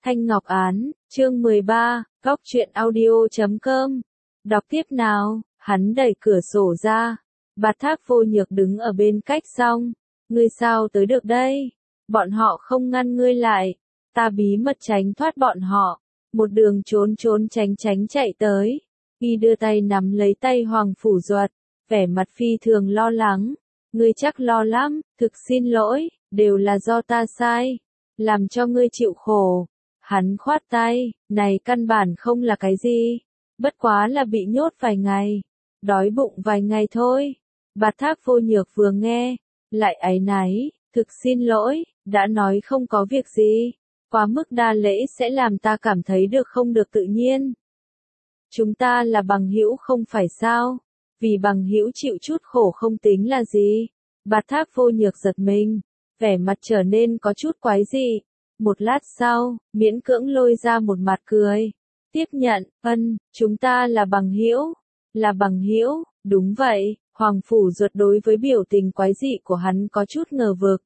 Thanh Ngọc Án, chương 13, Góc truyện audio.com. Đọc tiếp nào, hắn đẩy cửa sổ ra. Bạt Thác Vô Nhược đứng ở bên cách xong. Ngươi sao tới được đây? Bọn họ không ngăn ngươi lại. Ta bí mật tránh thoát bọn họ. Một đường trốn tránh chạy tới. Y đưa tay nắm lấy tay Hoàng Phủ Duật, vẻ mặt phi thường lo lắng. Ngươi chắc lo lắm, thực xin lỗi, đều là do ta sai. Làm cho ngươi chịu khổ. Hắn khoát tay, này căn bản không là cái gì. Bất quá là bị nhốt vài ngày. Đói bụng vài ngày thôi. Bạt Thác Vô Nhược vừa nghe, lại áy náy, thực xin lỗi, đã nói không có việc gì. Quá mức đa lễ sẽ làm ta cảm thấy được không được tự nhiên. Chúng ta là bằng hữu không phải sao? Vì bằng hữu chịu chút khổ không tính là gì? Bạt Thác Vô Nhược giật mình, vẻ mặt trở nên có chút quái dị. Một lát sau, miễn cưỡng lôi ra một mặt cười. Tiếp nhận, chúng ta là bằng hữu. Là bằng hữu, đúng vậy. Hoàng Phủ Duật đối với biểu tình quái dị của hắn có chút ngờ vực.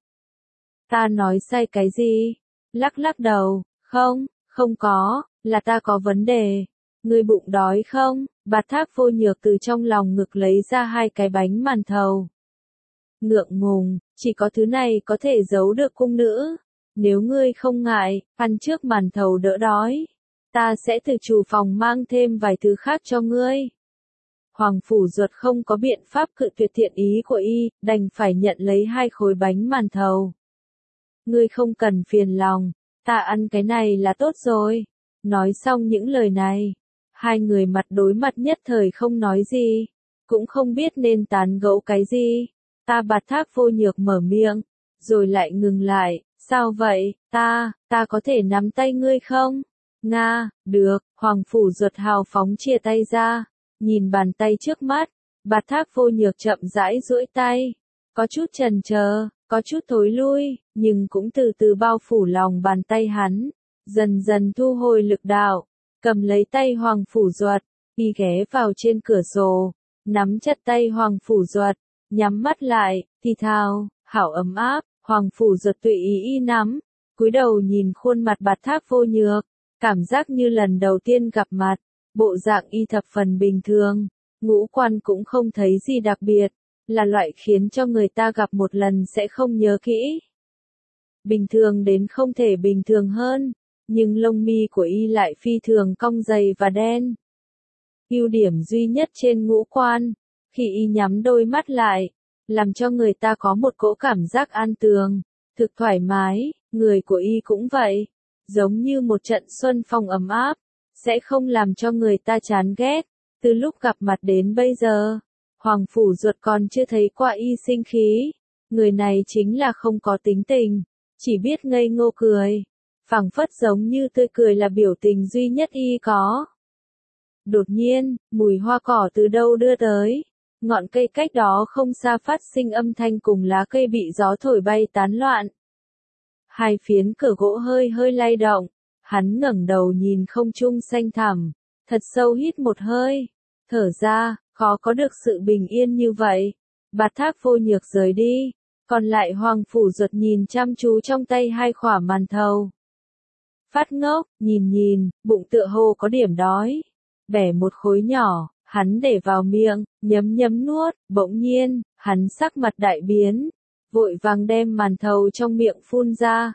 Ta nói sai cái gì? Lắc đầu, không có, là ta có vấn đề. Ngươi bụng đói không? Bạt Thác Vô Nhược từ trong lòng ngực lấy ra 2 cái bánh màn thầu. Ngượng ngùng, chỉ có thứ này có thể giấu được cung nữ. Nếu ngươi không ngại, ăn trước màn thầu đỡ đói. Ta sẽ từ chủ phòng mang thêm vài thứ khác cho ngươi. Hoàng Phủ Duật không có biện pháp cự tuyệt thiện ý của y, đành phải nhận lấy 2 khối bánh màn thầu. Ngươi không cần phiền lòng, ta ăn cái này là tốt rồi. Nói xong những lời này, hai người mặt đối mặt nhất thời không nói gì, cũng không biết nên tán gẫu cái gì. Bạt Thác Vô Nhược mở miệng, rồi lại ngừng lại. Sao vậy, ta có thể nắm tay ngươi không? Nga, được. Hoàng Phủ Duật hào phóng chia tay ra, nhìn bàn tay trước mắt. Bạt Thác Vô Nhược chậm rãi duỗi tay, có chút chần chờ, có chút thối lui, nhưng cũng từ từ bao phủ lòng bàn tay hắn, dần dần thu hồi lực đạo, cầm lấy tay Hoàng Phủ Duật, y ghé vào trên cửa sổ, nắm chặt tay Hoàng Phủ Duật, nhắm mắt lại, thì thào, hảo ấm áp. Hoàng Phủ Duật tùy ý nắm, cúi đầu nhìn khuôn mặt Bạt Thác Vô Nhược, cảm giác như lần đầu tiên gặp mặt, bộ dạng y thập phần bình thường, ngũ quan cũng không thấy gì đặc biệt, là loại khiến cho người ta gặp một lần sẽ không nhớ kỹ. Bình thường đến không thể bình thường hơn, nhưng lông mi của y lại phi thường cong dày và đen. Ưu điểm duy nhất trên ngũ quan, khi y nhắm đôi mắt lại, làm cho người ta có một cỗ cảm giác an tường, thực thoải mái. Người của y cũng vậy, giống như một trận xuân phong ấm áp, sẽ không làm cho người ta chán ghét. Từ lúc gặp mặt đến bây giờ, Hoàng Phủ Duật còn chưa thấy qua y sinh khí. Người này chính là không có tính tình, chỉ biết ngây ngô cười, phảng phất giống như tươi cười là biểu tình duy nhất y có. Đột nhiên, mùi hoa cỏ từ đâu đưa tới. Ngọn cây cách đó không xa phát sinh âm thanh cùng lá cây bị gió thổi bay tán loạn. 2 phiến cửa gỗ hơi lay động, hắn ngẩng đầu nhìn không trung xanh thẳm, thật sâu hít một hơi, thở ra, khó có được sự bình yên như vậy. Bạt Thác Vô Nhược rời đi, còn lại Hoàng Phủ Duật nhìn chăm chú trong tay 2 khỏa màn thầu. Phát ngốc, nhìn, bụng tựa hồ có điểm đói, bẻ một khối nhỏ. Hắn để vào miệng, nhấm nuốt, bỗng nhiên, hắn sắc mặt đại biến, vội vàng đem màn thầu trong miệng phun ra.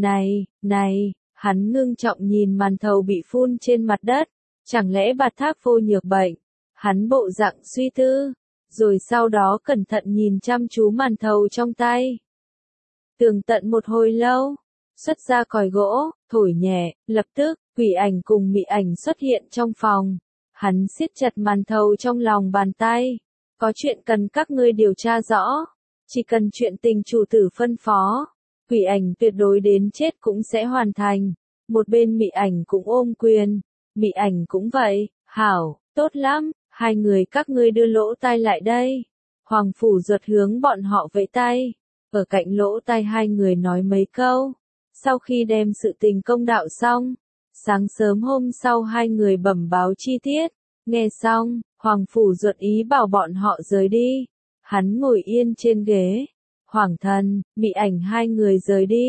Này, hắn ngưng trọng nhìn màn thầu bị phun trên mặt đất, chẳng lẽ Bạt Thác Vô Nhược bệnh? Hắn bộ dạng suy tư, rồi sau đó cẩn thận nhìn chăm chú màn thầu trong tay. Tường tận một hồi lâu, xuất ra còi gỗ, thổi nhẹ, lập tức, quỷ ảnh cùng mị ảnh xuất hiện trong phòng. Hắn siết chặt màn thầu trong lòng bàn tay. Có chuyện cần các ngươi điều tra rõ. Chỉ cần chuyện tình chủ tử phân phó, quỷ ảnh tuyệt đối đến chết cũng sẽ hoàn thành. Một bên mị ảnh cũng ôm quyền. Mị ảnh cũng vậy. Hảo, tốt lắm. 2 người các ngươi đưa lỗ tai lại đây. Hoàng Phủ Duật hướng bọn họ vẫy tay. Ở cạnh lỗ tai 2 người nói mấy câu. Sau khi đem sự tình công đạo xong, sáng sớm hôm sau 2 người bẩm báo chi tiết. Nghe xong, Hoàng Phủ Duật ý bảo bọn họ rời đi. Hắn ngồi yên trên ghế. Hoàng thần, mị ảnh 2 người rời đi.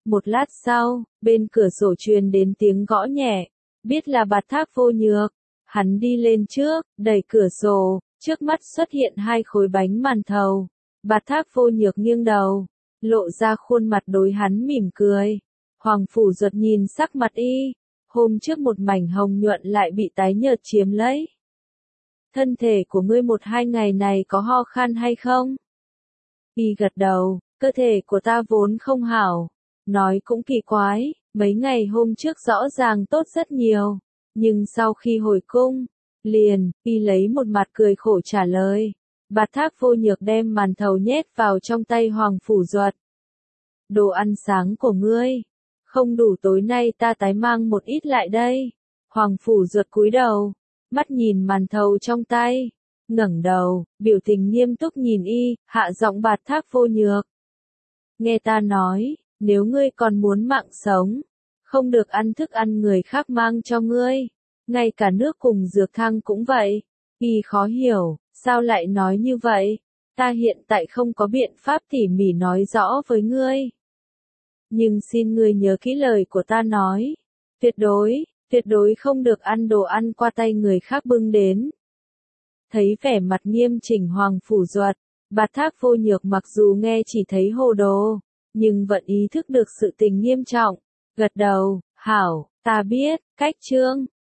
Một lát sau, bên cửa sổ truyền đến tiếng gõ nhẹ, biết là Bạt Thác Vô Nhược. Hắn đi lên trước, đẩy cửa sổ, trước mắt xuất hiện hai khối bánh màn thầu. Bạt Thác Vô Nhược nghiêng đầu, lộ ra khuôn mặt đối hắn mỉm cười. Hoàng Phủ Duật nhìn sắc mặt y, hôm trước một mảnh hồng nhuận lại bị tái nhợt chiếm lấy. Thân thể của ngươi 1-2 ngày này có ho khan hay không? Y gật đầu, cơ thể của ta vốn không hảo. Nói cũng kỳ quái, mấy ngày hôm trước rõ ràng tốt rất nhiều. Nhưng sau khi hồi cung, liền, y lấy một mặt cười khổ trả lời. Bạt Thác Vô Nhược đem màn thầu nhét vào trong tay Hoàng Phủ Duật. Đồ ăn sáng của ngươi, không đủ tối nay ta tái mang một ít lại đây. Hoàng Phủ Duật cúi đầu, mắt nhìn màn thầu trong tay, ngẩng đầu, biểu tình nghiêm túc nhìn y, hạ giọng Bạt Thác Vô Nhược. Nghe ta nói, nếu ngươi còn muốn mạng sống, không được ăn thức ăn người khác mang cho ngươi, ngay cả nước cùng dược thang cũng vậy. Y khó hiểu, sao lại nói như vậy? Ta hiện tại không có biện pháp tỉ mỉ nói rõ với ngươi. Nhưng xin ngươi nhớ kỹ lời của ta nói, tuyệt đối không được ăn đồ ăn qua tay người khác bưng đến. Thấy vẻ mặt nghiêm chỉnh Hoàng Phủ Duật, Bạt Thác Vô Nhược mặc dù nghe chỉ thấy hồ đồ, nhưng vẫn ý thức được sự tình nghiêm trọng, gật đầu, hảo, ta biết, cách chương.